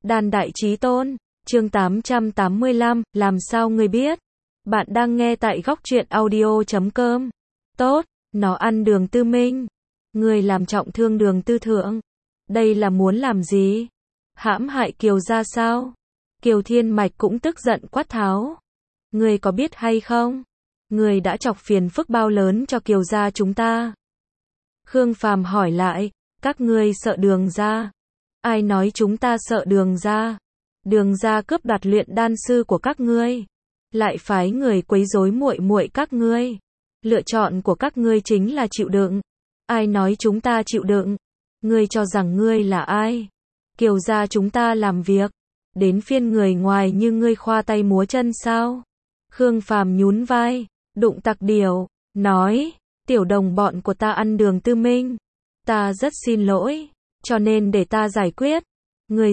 Đan Đại Chí Tôn, chương 885, làm sao ngươi biết? Bạn đang nghe tại góc truyện audio.com. Tốt, nó ăn Đường Tư Minh. Ngươi làm trọng thương Đường Tư Thượng. Đây là muốn làm gì? Hãm hại Kiều gia sao? Kiều Thiên Mạch cũng tức giận quát tháo. Ngươi có biết hay không? Ngươi đã chọc phiền phức bao lớn cho Kiều gia chúng ta? Khương Phàm hỏi lại, các ngươi sợ Đường gia? Ai nói chúng ta sợ Đường gia? Đường gia cướp đoạt luyện đan sư của các ngươi, lại phái người quấy rối muội muội các ngươi. Lựa chọn của các ngươi chính là chịu đựng. Ai nói chúng ta chịu đựng? Ngươi cho rằng ngươi là ai? Kiều gia chúng ta làm việc, đến phiên người ngoài như ngươi khoa tay múa chân sao? Khương Phàm nhún vai, đụng tặc điểu, nói, tiểu đồng bọn của ta ăn Đường Tư Minh. Ta rất xin lỗi, cho nên để ta giải quyết. Ngươi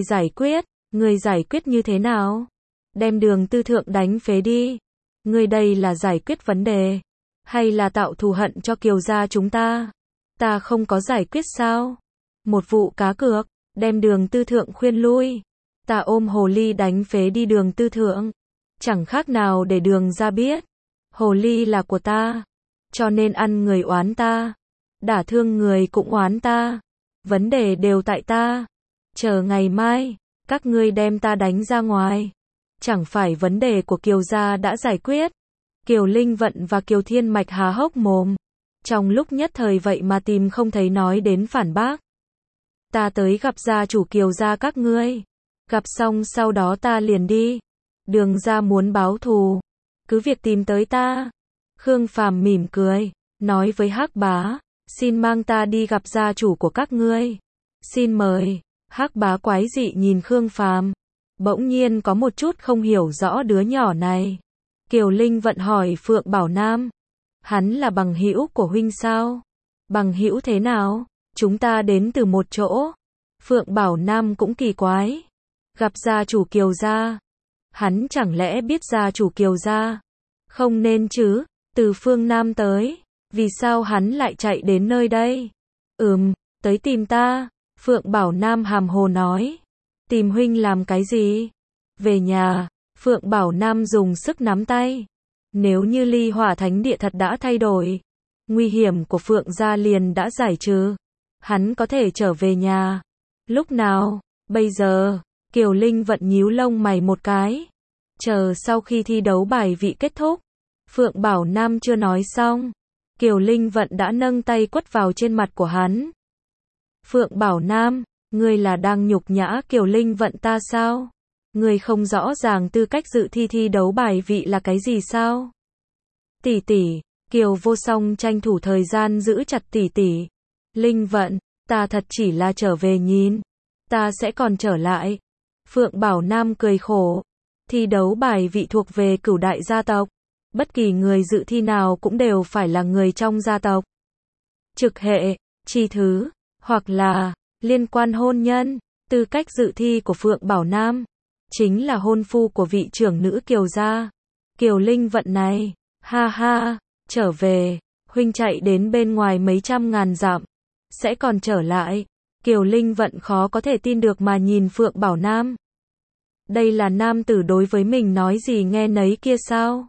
giải quyết như thế nào? Đem Đường Tư Thượng đánh phế đi. Ngươi đây là giải quyết vấn đề, hay là tạo thù hận cho Kiều gia chúng ta? Ta không có giải quyết sao? Một vụ cá cược, đem Đường Tư Thượng khuyên lui. Ta ôm hồ ly đánh phế đi Đường Tư Thượng. Chẳng khác nào để Đường gia biết. Hồ ly là của ta, cho nên ăn người oán ta, đả thương người cũng oán ta. Vấn đề đều tại ta. Chờ ngày mai, các ngươi đem ta đánh ra ngoài. Chẳng phải vấn đề của Kiều gia đã giải quyết. Kiều Linh Vận và Kiều Thiên Mạch há hốc mồm. Trong lúc nhất thời vậy mà tìm không thấy nói đến phản bác. Ta tới gặp gia chủ Kiều gia các ngươi. Gặp xong sau đó ta liền đi. Đường gia muốn báo thù, cứ việc tìm tới ta. Khương Phàm mỉm cười, nói với Hắc Bá, xin mang ta đi gặp gia chủ của các ngươi. Xin mời. Hắc Bá quái dị nhìn Khương Phàm, bỗng nhiên có một chút không hiểu rõ đứa nhỏ này. Kiều Linh Vận hỏi Phượng Bảo Nam, hắn là bằng hữu của huynh sao? Bằng hữu thế nào? Chúng ta đến từ một chỗ. Phượng Bảo Nam cũng kỳ quái. Gặp gia chủ Kiều gia. Hắn chẳng lẽ biết gia chủ Kiều gia? Không nên chứ, từ phương Nam tới. Vì sao hắn lại chạy đến nơi đây? Tới tìm ta. Phượng Bảo Nam hàm hồ nói. Tìm huynh làm cái gì? Về nhà. Phượng Bảo Nam dùng sức nắm tay. Nếu như ly hỏa thánh địa thật đã thay đổi, nguy hiểm của Phượng gia liền đã giải trừ, hắn có thể trở về nhà. Lúc nào? Bây giờ. Kiều Linh Vận nhíu lông mày một cái. Chờ sau khi thi đấu bài vị kết thúc. Phượng Bảo Nam chưa nói xong, Kiều Linh Vận đã nâng tay quất vào trên mặt của hắn. Phượng Bảo Nam, ngươi là đang nhục nhã Kiều Linh Vận ta sao? Ngươi không rõ ràng tư cách dự thi đấu bài vị là cái gì sao? Tỷ tỷ. Kiều Vô Song tranh thủ thời gian giữ chặt tỷ tỷ. Linh Vận, ta thật chỉ là trở về nhìn. Ta sẽ còn trở lại. Phượng Bảo Nam cười khổ. Thi đấu bài vị thuộc về cửu đại gia tộc. Bất kỳ người dự thi nào cũng đều phải là người trong gia tộc. Trực hệ, chi thứ, hoặc là liên quan hôn nhân. Tư cách dự thi của Phượng Bảo Nam chính là hôn phu của vị trưởng nữ Kiều gia. Kiều Linh Vận này, ha ha, trở về, huynh chạy đến bên ngoài mấy trăm ngàn dặm, sẽ còn trở lại. Kiều Linh Vận khó có thể tin được mà nhìn Phượng Bảo Nam. Đây là nam tử đối với mình nói gì nghe nấy kia sao?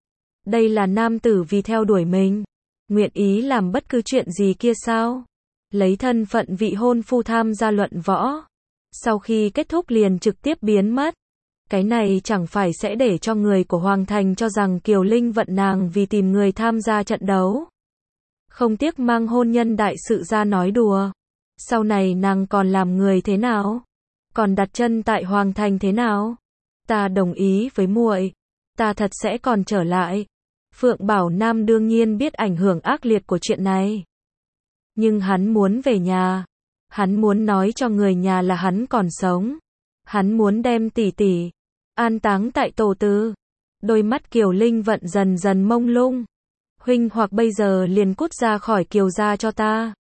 Đây là nam tử vì theo đuổi mình, nguyện ý làm bất cứ chuyện gì kia sao? Lấy thân phận vị hôn phu tham gia luận võ, sau khi kết thúc liền trực tiếp biến mất. Cái này chẳng phải sẽ để cho người của Hoàng Thành cho rằng Kiều Linh Vận nàng vì tìm người tham gia trận đấu, không tiếc mang hôn nhân đại sự ra nói đùa. Sau này nàng còn làm người thế nào? Còn đặt chân tại Hoàng Thành thế nào? Ta đồng ý với muội, ta thật sẽ còn trở lại. Phượng Bảo Nam đương nhiên biết ảnh hưởng ác liệt của chuyện này, nhưng hắn muốn về nhà. Hắn muốn nói cho người nhà là hắn còn sống. Hắn muốn đem tỷ tỷ an táng tại tổ tư. Đôi mắt Kiều Linh Vận dần dần mông lung. Huynh hoặc bây giờ liền cút ra khỏi Kiều gia cho ta,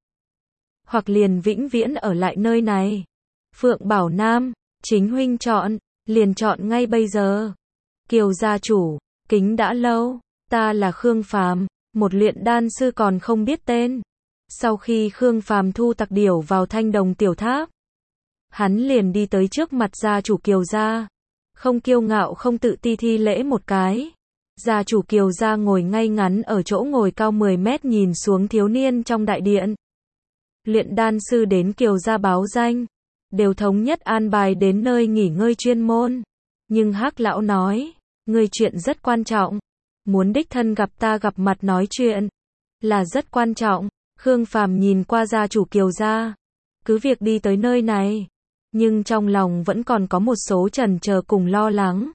hoặc liền vĩnh viễn ở lại nơi này. Phượng Bảo Nam, chính huynh chọn, liền chọn ngay bây giờ. Kiều gia chủ, kính đã lâu, ta là Khương Phàm, một luyện đan sư còn không biết tên. Sau khi Khương Phàm thu tặc điểu vào Thanh Đồng Tiểu Tháp, Hắn liền đi tới trước mặt gia chủ Kiều gia, không kiêu ngạo không tự ti thi lễ một cái. Gia chủ Kiều gia ngồi ngay ngắn ở chỗ ngồi cao 10 mét nhìn xuống thiếu niên trong đại điện. Luyện đan sư đến Kiều gia báo danh, đều thống nhất an bài đến nơi nghỉ ngơi chuyên môn. Nhưng Hắc lão nói, người chuyện rất quan trọng, muốn đích thân gặp ta gặp mặt nói chuyện, là rất quan trọng. Khương Phàm nhìn qua gia chủ Kiều gia, cứ việc đi tới nơi này, nhưng trong lòng vẫn còn có một số chần chờ cùng lo lắng.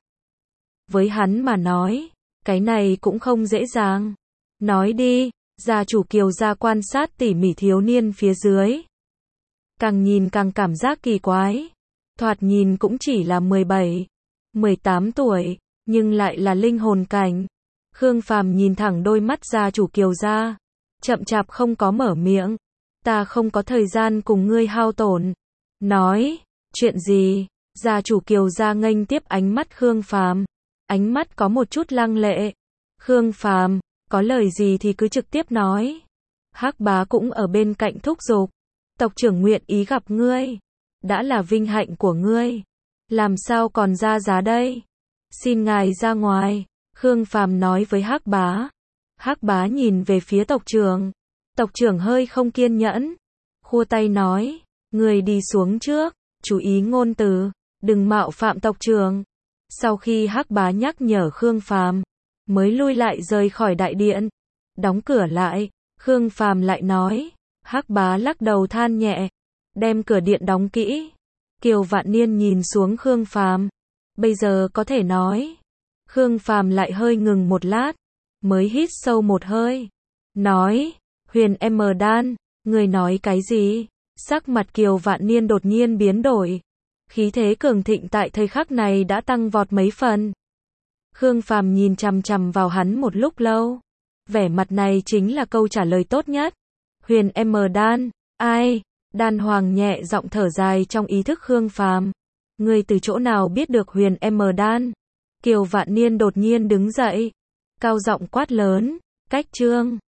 Với hắn mà nói, cái này cũng không dễ dàng. Nói đi, gia chủ Kiều gia quan sát tỉ mỉ thiếu niên phía dưới. Càng nhìn càng cảm giác kỳ quái. Thoạt nhìn cũng chỉ là 17, 18 tuổi, nhưng lại là linh hồn cảnh. Khương Phàm nhìn thẳng đôi mắt gia chủ Kiều gia, chậm chạp không có mở miệng. Ta không có thời gian cùng ngươi hao tổn. Nói, chuyện gì? Gia chủ Kiều gia nghênh tiếp ánh mắt Khương Phàm, ánh mắt có một chút lăng lệ. Khương Phàm, có lời gì thì cứ trực tiếp nói. Hắc bá cũng ở bên cạnh thúc giục. Tộc trưởng nguyện ý gặp ngươi, đã là vinh hạnh của ngươi, làm sao còn ra giá đây? Xin ngài ra ngoài. Khương Phàm nói với Hắc bá. Hắc bá nhìn về phía tộc trưởng. Tộc trưởng hơi không kiên nhẫn, khua tay nói, người đi xuống trước, chú ý ngôn từ, đừng mạo phạm tộc trưởng. Sau khi Hắc bá nhắc nhở Khương Phàm, mới lui lại rời khỏi đại điện, đóng cửa lại. Khương Phàm lại nói, Hắc bá lắc đầu than nhẹ, đem cửa điện đóng kỹ. Kiều Vạn Niên nhìn xuống Khương Phàm, bây giờ có thể nói. Khương Phàm lại hơi ngừng một lát, mới hít sâu một hơi, nói, Huyền M Đan, người nói cái gì? Sắc mặt Kiều Vạn Niên đột nhiên biến đổi, khí thế cường thịnh tại thời khắc này đã tăng vọt mấy phần. Khương Phàm nhìn chằm chằm vào hắn một lúc lâu, vẻ mặt này chính là câu trả lời tốt nhất. Huyền M Đan, ai? Đan Hoàng nhẹ giọng thở dài trong ý thức Khương Phàm, ngươi từ chỗ nào biết được Huyền M Đan? Kiều Vạn Niên đột nhiên đứng dậy, cao giọng quát lớn, cách trương.